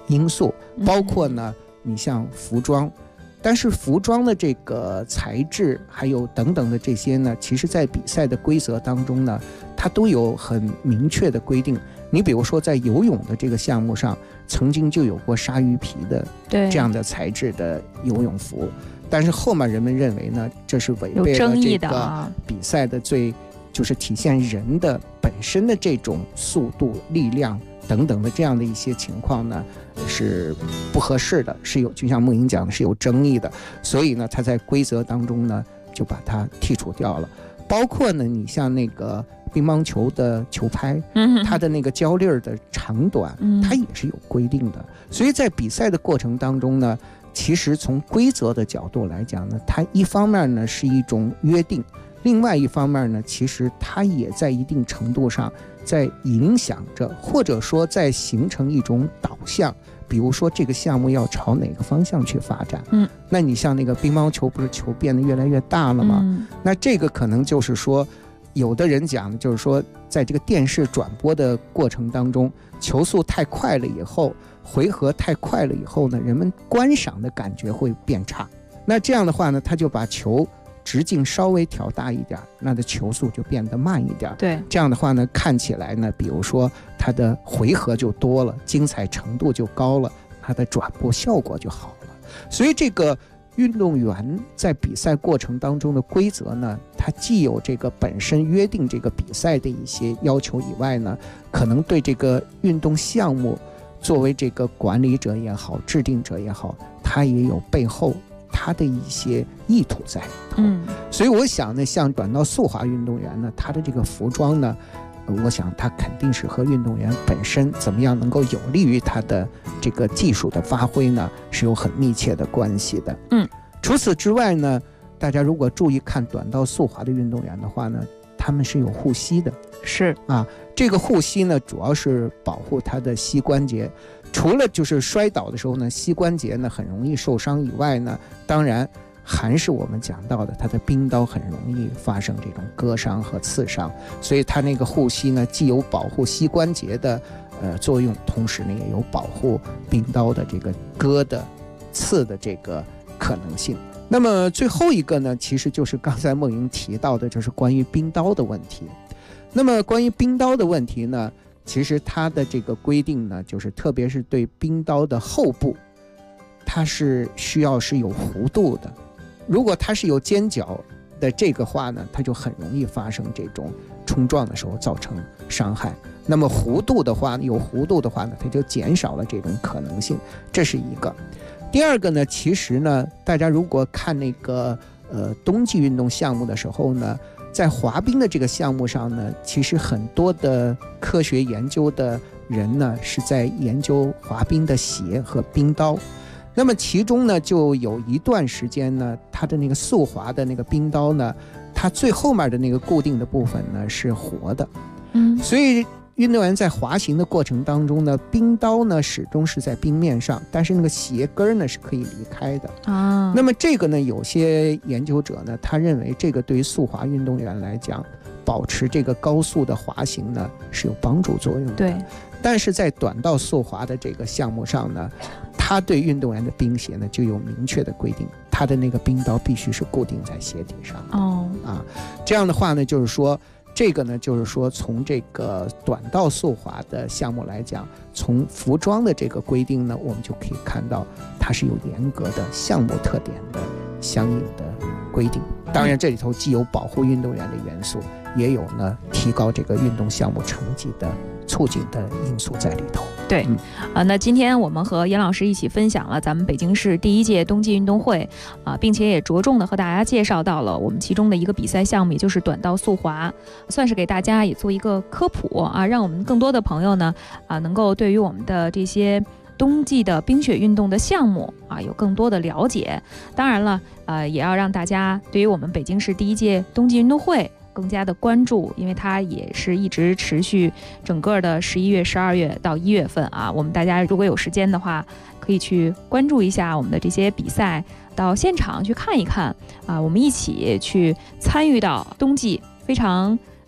因素，包括呢你像服装，但是服装的这个材质还有等等的这些呢，其实在比赛的规则当中呢，它都有很明确的规定。你比如说在游泳的这个项目上，曾经就有过鲨鱼皮的这样的材质的游泳服，但是后面人们认为呢，这是违背了这个比赛的就是体现人的本身的这种速度、力量等等的这样的一些情况呢，是不合适的，是有，就像梦莹讲的，是有争议的。所以呢，他在规则当中呢就把它剔除掉了。包括呢，你像那个乒乓球的球拍，它的那个胶粒的长短，它也是有规定的。所以在比赛的过程当中呢，其实从规则的角度来讲呢，它一方面呢是一种约定，另外一方面呢，其实它也在一定程度上在影响着，或者说在形成一种导向。比如说这个项目要朝哪个方向去发展，那你像那个乒乓球，不是球变得越来越大了吗？那这个可能就是说，有的人讲就是说，在这个电视转播的过程当中，球速太快了以后，回合太快了以后呢，人们观赏的感觉会变差。那这样的话呢，他就把球直径稍微调大一点，那的球速就变得慢一点。 对， 这样的话呢，看起来呢，比如说它的回合就多了，精彩程度就高了，它的转播效果就好了。所以这个运动员在比赛过程当中的规则呢，它既有这个本身约定这个比赛的一些要求以外呢，可能对这个运动项目作为这个管理者也好，制定者也好，它也有背后他的一些意图在里头。所以我想呢，像短道速滑运动员呢，他的这个服装呢，我想他肯定是和运动员本身怎么样能够有利于他的这个技术的发挥呢，是有很密切的关系的。除此之外呢，大家如果注意看短道速滑的运动员的话呢，他们是有护膝的。 是啊，这个护膝呢，主要是保护他的膝关节。除了就是摔倒的时候呢，膝关节呢很容易受伤以外呢，当然还是我们讲到的，它的冰刀很容易发生这种割伤和刺伤，所以它那个护膝呢，既有保护膝关节的作用，同时呢也有保护冰刀的这个割的刺的这个可能性。那么最后一个呢，其实就是刚才梦莹提到的，就是关于冰刀的问题。那么关于冰刀的问题呢，其实它的这个规定呢，就是特别是对冰刀的后部，它是需要是有弧度的。如果它是有尖角的这个话呢，它就很容易发生这种冲撞的时候造成伤害。那么弧度的话，有弧度的话呢，它就减少了这种可能性，这是一个。第二个呢，其实呢，大家如果看那个冬季运动项目的时候呢，在滑冰的这个项目上呢，其实很多的科学研究的人呢是在研究滑冰的鞋和冰刀。那么其中呢，就有一段时间呢，它的那个速滑的那个冰刀呢，它最后面的那个固定的部分呢是活的。所以运动员在滑行的过程当中呢，冰刀呢始终是在冰面上，但是那个鞋跟呢是可以离开的。那么这个呢，有些研究者呢，他认为这个对于速滑运动员来讲，保持这个高速的滑行呢是有帮助作用的。 对。 但是在短道速滑的这个项目上呢，他对运动员的冰鞋呢就有明确的规定，他的那个冰刀必须是固定在鞋底上。这样的话呢，就是说这个呢，就是说从这个短道速滑的项目来讲，从服装的这个规定呢，我们就可以看到它是有严格的项目特点的相应的规定。当然这里头既有保护运动员的元素，也有呢提高这个运动项目成绩的促进的因素在里头。 对，那今天我们和严老师一起分享了咱们北京市第一届冬季运动会并且也着重的和大家介绍到了我们其中的一个比赛项目，也就是短道速滑，算是给大家也做一个科普让我们更多的朋友呢能够对于我们的这些冬季的冰雪运动的项目有更多的了解。当然了也要让大家对于我们北京市第一届冬季运动会更加的关注，因为它也是一直持续整个的11月、12月到1月份我们大家如果有时间的话，可以去关注一下我们的这些比赛，到现场去看一看我们一起去参与到冬季非常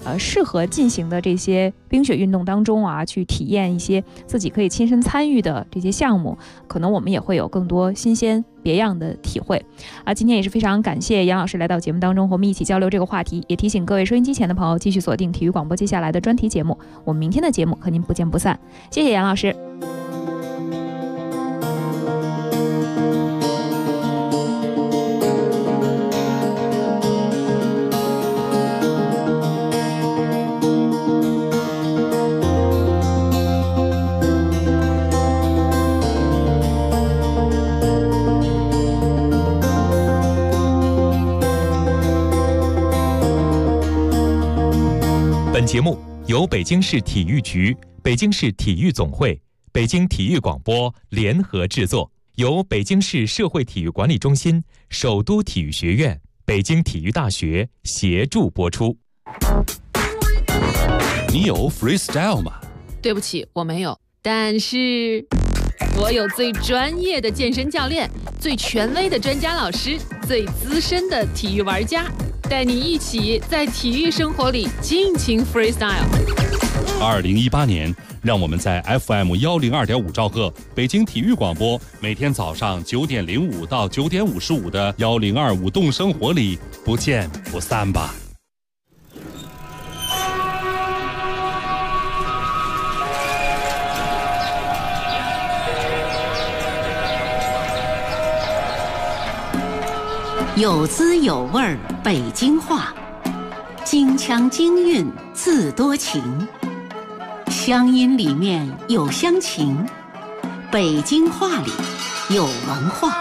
适合进行的这些冰雪运动当中啊，去体验一些自己可以亲身参与的这些项目，可能我们也会有更多新鲜别样的体会啊。今天也是非常感谢杨老师来到节目当中和我们一起交流这个话题，也提醒各位收音机前的朋友继续锁定体育广播接下来的专题节目，我们明天的节目和您不见不散。谢谢杨老师。 本节目由北京市体育局、北京市体育总会、北京体育广播联合制作，由北京市社会体育管理中心、首都体育学院、北京体育大学协助播出。 你有 freestyle 吗？ 对不起，我没有，但是我有最专业的健身教练，最权威的专家老师，最资深的体育玩家，带你一起在体育生活里尽情 freestyle。 2018年，让我们在 FM102.5兆赫北京体育广播，每天早上9点05到9点55的1025动生活里不见不散吧。 有滋有味儿北京话，京腔京韵字多情，乡音里面有乡情，北京话里有文化。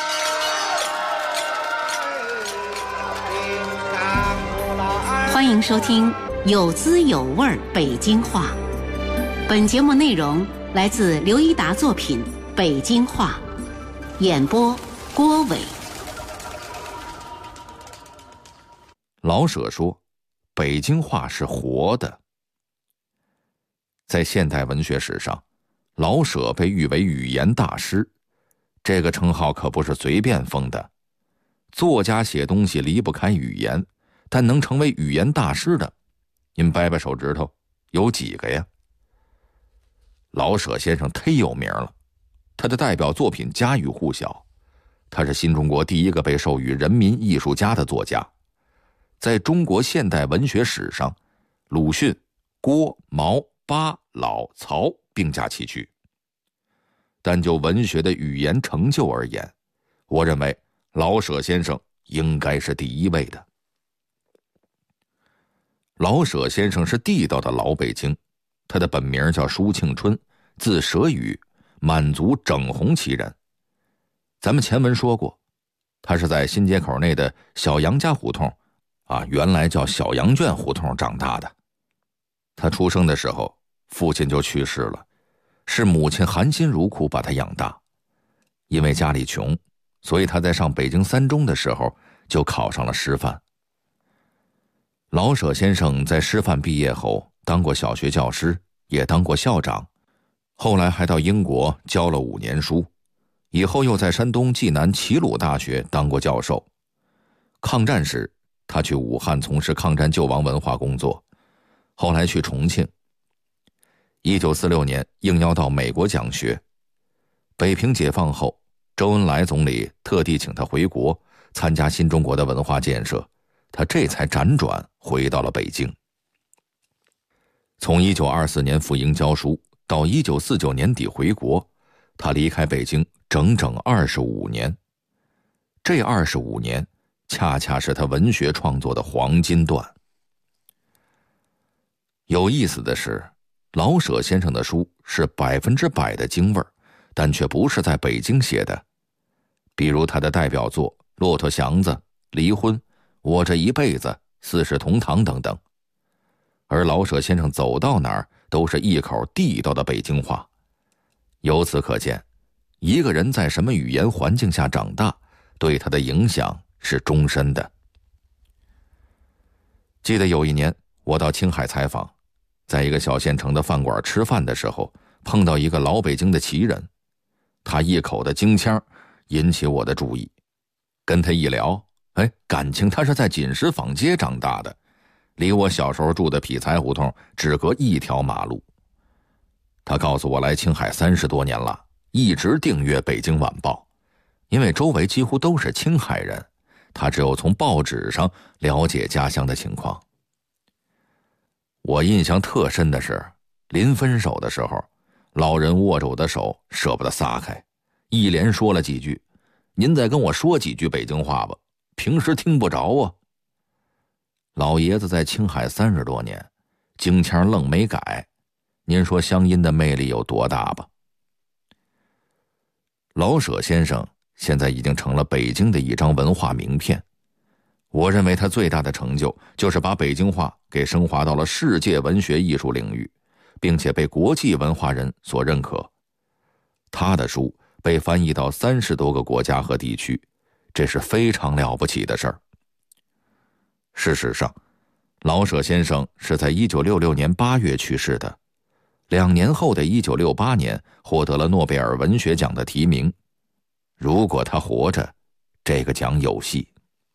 欢迎收听有滋有味儿北京话。本节目内容来自刘一达作品《北京话》，演播郭伟。 老舍说，北京话是活的。在现代文学史上，老舍被誉为语言大师，这个称号可不是随便封的。作家写东西离不开语言，但能成为语言大师的，您掰掰手指头，有几个呀？老舍先生忒有名了，他的代表作品家喻户晓，他是新中国第一个被授予人民艺术家的作家。在中国现代文学史上，鲁迅、郭、毛、巴、老、曹并驾齐驱。但就文学的语言成就而言，我认为老舍先生应该是第一位的。老舍先生是地道的老北京，他的本名叫舒庆春，字舍宇，满族整红旗人。咱们前文说过，他是在新街口内的小杨家胡同原来叫小羊圈胡同长大的。他出生的时候，父亲就去世了，是母亲含辛茹苦把他养大。因为家里穷，所以他在上北京三中的时候就考上了师范。老舍先生在师范毕业后当过小学教师，也当过校长，后来还到英国教了5年书，以后又在山东济南齐鲁大学当过教授。抗战时，他去武汉从事抗战救亡文化工作，后来去重庆。1946年应邀到美国讲学。北平解放后，周恩来总理特地请他回国参加新中国的文化建设，他这才辗转回到了北京。从1924年赴英教书到1949年底回国，他离开北京整整25年。这25年恰恰是他文学创作的黄金段。有意思的是，老舍先生的书是100%的京味儿，但却不是在北京写的。比如他的代表作《骆驼祥子》《离婚》《我这一辈子》《四世同堂》等等。而老舍先生走到哪儿都是一口地道的北京话。由此可见，一个人在什么语言环境下长大，对他的影响是终身的。记得有一年我到青海采访，在一个小县城的饭馆吃饭的时候，碰到一个老北京的旗人，他一口的京腔引起我的注意。跟他一聊，感情他是在锦石坊街长大的， 离我小时候住的匹才胡同只隔一条马路。他告诉我来青海30多年了，一直订阅《北京晚报》，因为周围几乎都是青海人，他只有从报纸上了解家乡的情况。我印象特深的是，临分手的时候，老人握着我的手舍不得撒开，一连说了几句：“您再跟我说几句北京话吧，平时听不着啊。”老爷子在青海30多年，京腔愣没改，您说乡音的魅力有多大吧？老舍先生现在已经成了北京的一张文化名片。我认为他最大的成就就是把北京话给升华到了世界文学艺术领域，并且被国际文化人所认可。他的书被翻译到30多个国家和地区，这是非常了不起的事儿。事实上，老舍先生是在1966年8月去世的，2年后的1968年获得了诺贝尔文学奖的提名。如果他活着，这个奖有戏。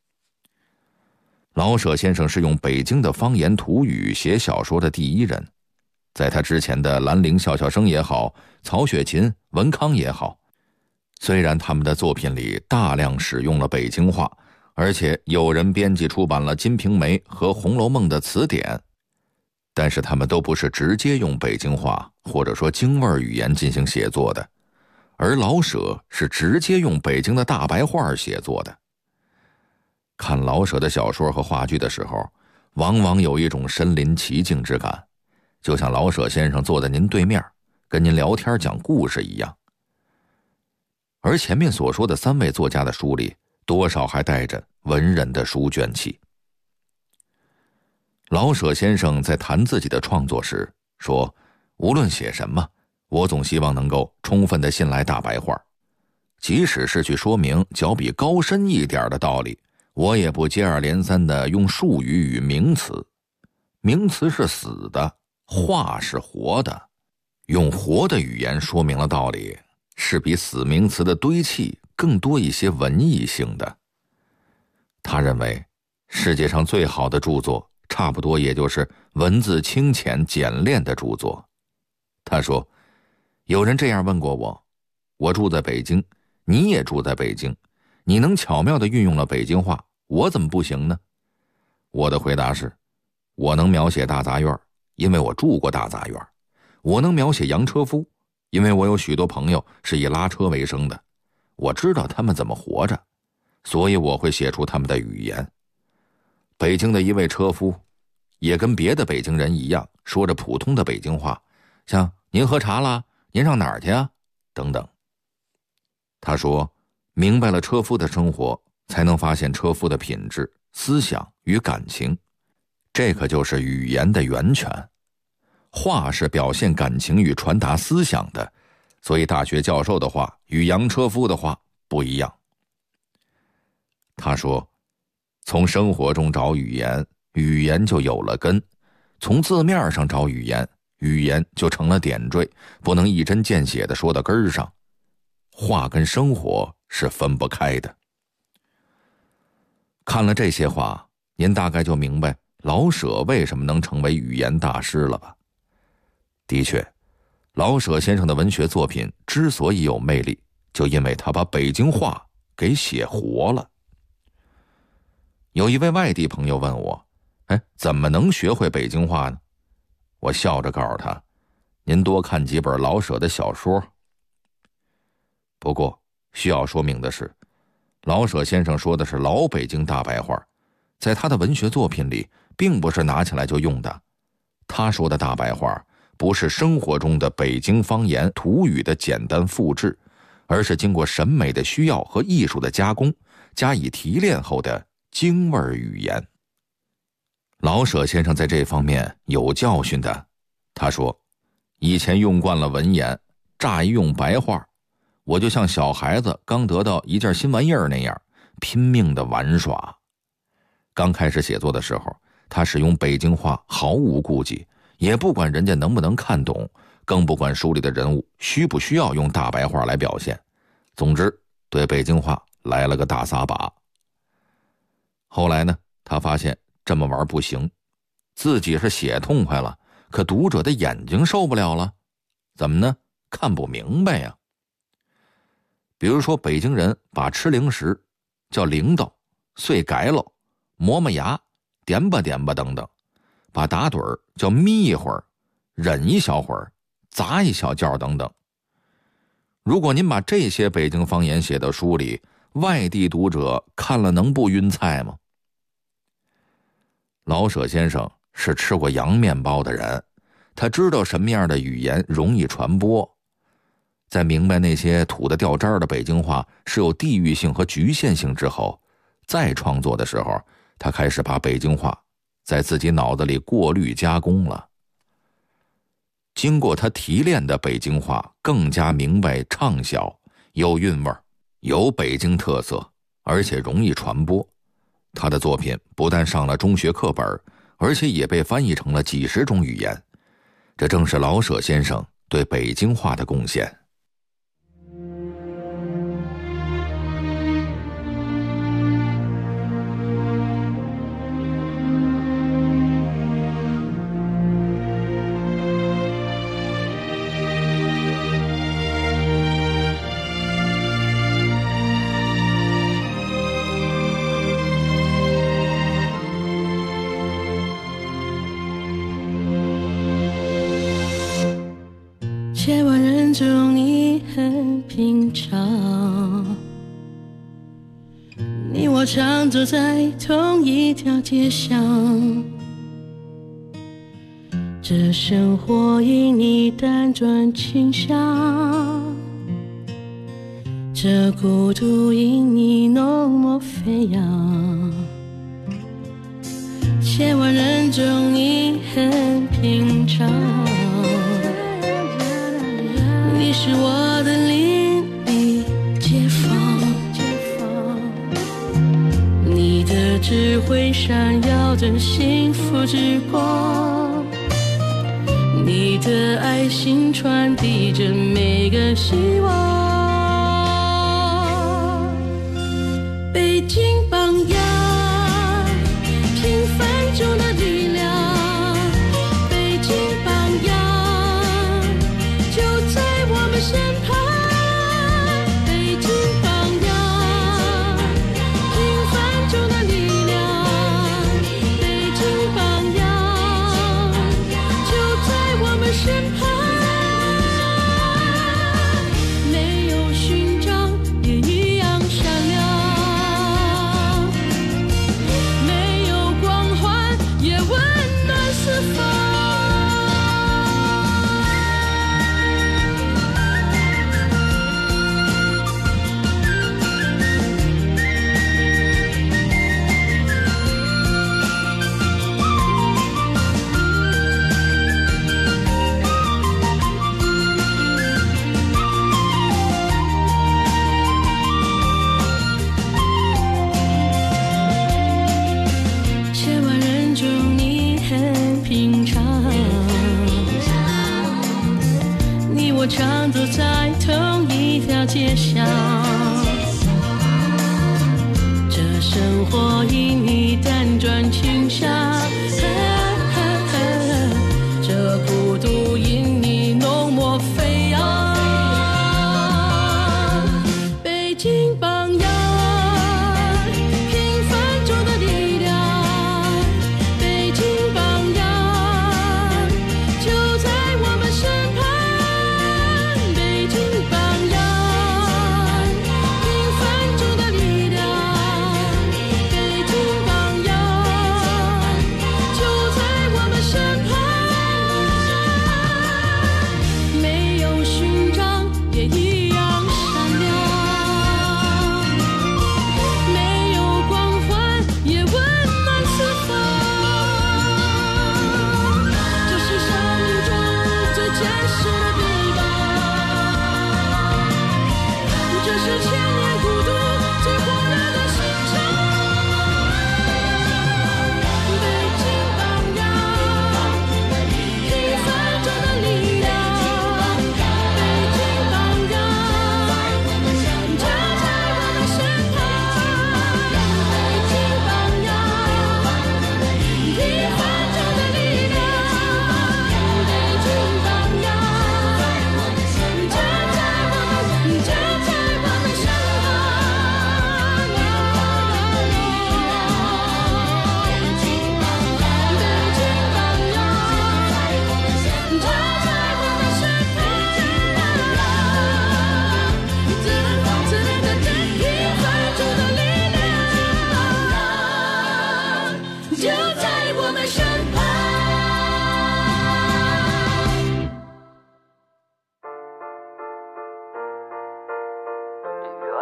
老舍先生是用北京的方言土语写小说的第一人，在他之前的兰陵笑笑生也好，曹雪芹、文康也好，虽然他们的作品里大量使用了北京话，而且有人编辑出版了《金瓶梅》和《红楼梦》的词典，但是他们都不是直接用北京话或者说京味语言进行写作的，而老舍是直接用北京的大白话写作的。看老舍的小说和话剧的时候，往往有一种身临其境之感，就像老舍先生坐在您对面，跟您聊天讲故事一样。而前面所说的3位作家的书里，多少还带着文人的书卷气。老舍先生在谈自己的创作时说，无论写什么，我总希望能够充分地信赖大白话，即使是去说明较比高深一点的道理，我也不接二连三地用术语与名词。名词是死的，话是活的，用活的语言说明了道理，是比死名词的堆砌更多一些文艺性的。他认为世界上最好的著作差不多也就是文字清浅简练的著作。他说，有人这样问过我，我住在北京，你也住在北京，你能巧妙地运用了北京话，我怎么不行呢？我的回答是，我能描写大杂院，因为我住过大杂院；我能描写洋车夫，因为我有许多朋友是以拉车为生的，我知道他们怎么活着，所以我会写出他们的语言。北京的一位车夫也跟别的北京人一样，说着普通的北京话，像您喝茶啦，您上哪儿去啊，等等。他说，明白了车夫的生活，才能发现车夫的品质、思想与感情，这可就是语言的源泉。话是表现感情与传达思想的，所以大学教授的话与洋车夫的话不一样。他说，从生活中找语言，语言就有了根；从字面上找语言，语言就成了点缀，不能一针见血地说到根儿上。话跟生活是分不开的。看了这些话，您大概就明白老舍为什么能成为语言大师了吧？的确，老舍先生的文学作品之所以有魅力，就因为他把北京话给写活了。有一位外地朋友问我，怎么能学会北京话呢？我笑着告诉他，您多看几本老舍的小说。不过需要说明的是，老舍先生说的是老北京大白话，在他的文学作品里并不是拿起来就用的。他说的大白话不是生活中的北京方言土语的简单复制，而是经过审美的需要和艺术的加工，加以提炼后的京味语言。老舍先生在这方面有教训的。他说，以前用惯了文言，乍一用白话，我就像小孩子刚得到一件新玩意儿那样，拼命的玩耍。刚开始写作的时候，他使用北京话毫无顾忌，也不管人家能不能看懂，更不管书里的人物需不需要用大白话来表现。总之，对北京话来了个大撒把。后来呢，他发现这么玩不行， 自己是写痛快了，可读者的眼睛受不了了，怎么呢？看不明白呀。比如说北京人把吃零食叫零豆、碎改喽、磨磨牙、点吧点吧等等，把打盹儿叫眯一会儿、忍一小会儿、砸一小觉等等。如果您把这些北京方言写到书里，外地读者看了能不晕菜吗？老舍先生是吃过洋面包的人，他知道什么样的语言容易传播。在明白那些土得掉渣的北京话是有地域性和局限性之后，再创作的时候，他开始把北京话在自己脑子里过滤加工了。经过他提炼的北京话更加明白畅销，有韵味，有北京特色，而且容易传播。他的作品不但上了中学课本，而且也被翻译成了几十种语言。这正是老舍先生对北京话的贡献。 千万人中你很平常，你我常走在同一条街上，这生活因你辗转倾向，这孤独因你浓墨飞扬。千万人中你很平常，你是我的邻里街坊，你的智慧闪耀着幸福之光，你的爱心传递着每个希望。北京榜样，平凡中的力量，北京榜样就在我们身旁。北京榜样，平凡中的力量，北京榜样就在我们身旁。没有勋章也一样闪亮，没有光环也温暖四方。千万人中你很平常，你我常走在同一条街上，这生活因你辗转倾向，这孤独因你浓墨飞扬。北京榜样，平凡中的力量，北京榜样就在我们身旁。北京榜样，平凡中的力量，北京榜样就在我们身旁。没有勋章也一样闪亮，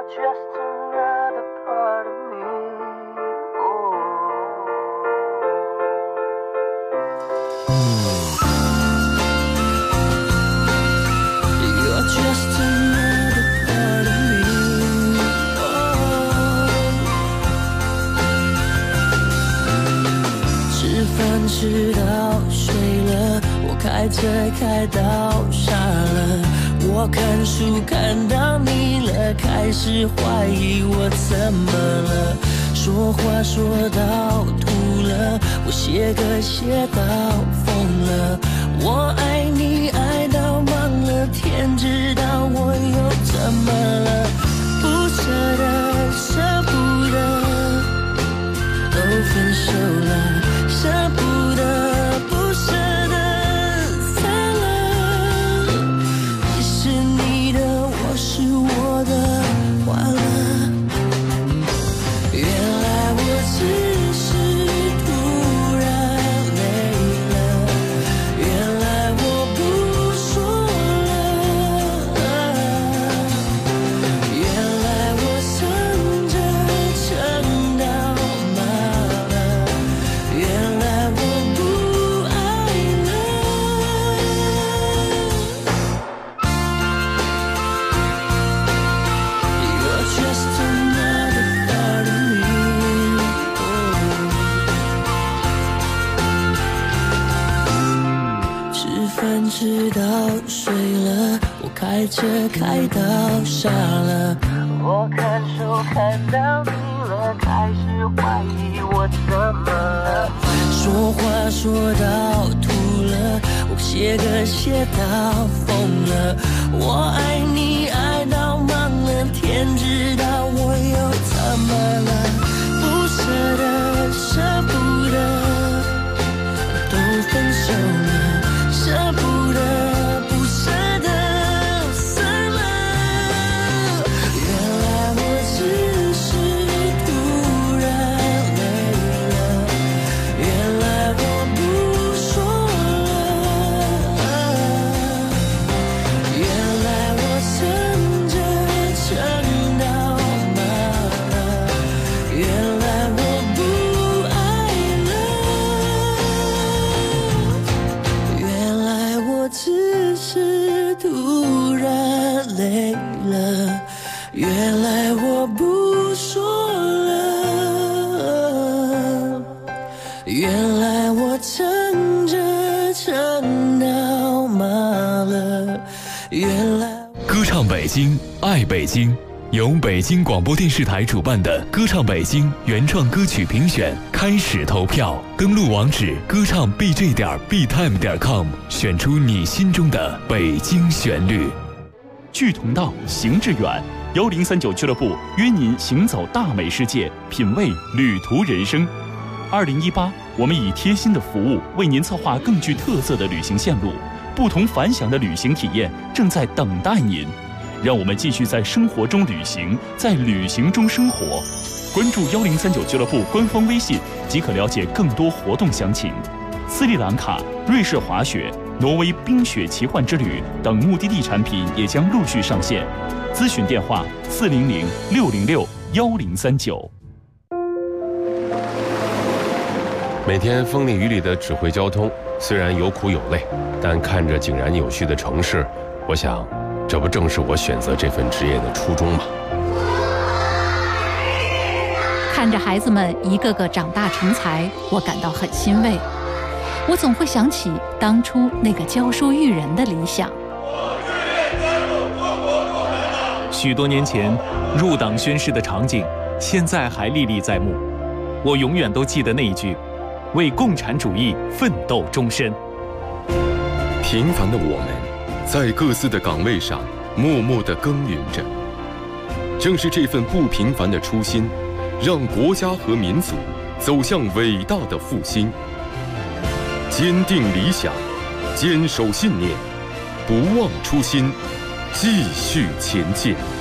吃到睡了，我开车开到傻了，我看书看到腻了，开始怀疑我怎么了，说话说到吐了，我写歌写到疯了，我爱你爱到忘了，天知道我又怎么了，不舍得舍不得，都分手了，舍不得不舍得散了，你是你的，我是我的，完了，原来我只是突然累了，原来我不说了，原来我撑着撑到麻了，原来我不爱了。You're just another part of me. 吃饭吃到睡了，我开车开到傻了，我看书看到腻了，开始怀疑我怎么了，说话说到吐了，我写歌写到疯了，我爱你爱到忘了，天知道我又怎么了，不舍得舍不得，都分手了，舍不得不舍得散了，原来我只是突然累了，原来我不说了，原来我撑着撑到麻了，原来我不爱了，原来我只是突然累了，原来我不说了，原来我撑着撑到麻了，原来歌唱北京，爱北京。由北京广播电视台主办的歌唱北京原创歌曲评选开始投票，登录网址歌唱 bj.btime.com， 选出你心中的北京旋律。 聚同道，行致远，1039俱乐部约您行走大美世界，品味旅途人生。2018，我们以贴心的服务为您策划更具特色的旅行线路，不同凡响的旅行体验正在等待您。让我们继续在生活中旅行，在旅行中生活。关注1039俱乐部官方微信即可了解更多活动详情。斯里兰卡、瑞士滑雪、挪威冰雪奇幻之旅等目的地产品也将陆续上线。咨询电话400-606-1039。 每天风里雨里的指挥交通，虽然有苦有累，但看着井然有序的城市，我想，这不正是我选择这份职业的初衷吗？ 看着孩子们一个个长大成才，我感到很欣慰。我总会想起当初那个教书育人的理想。 许多年前入党宣誓的场景，现在还历历在目。我永远都记得那一句：为共产主义奋斗终身。 平凡的我们，在各自的岗位上默默地耕耘着。正是这份不平凡的初心，让国家和民族走向伟大的复兴。坚定理想，坚守信念，不忘初心，继续前进。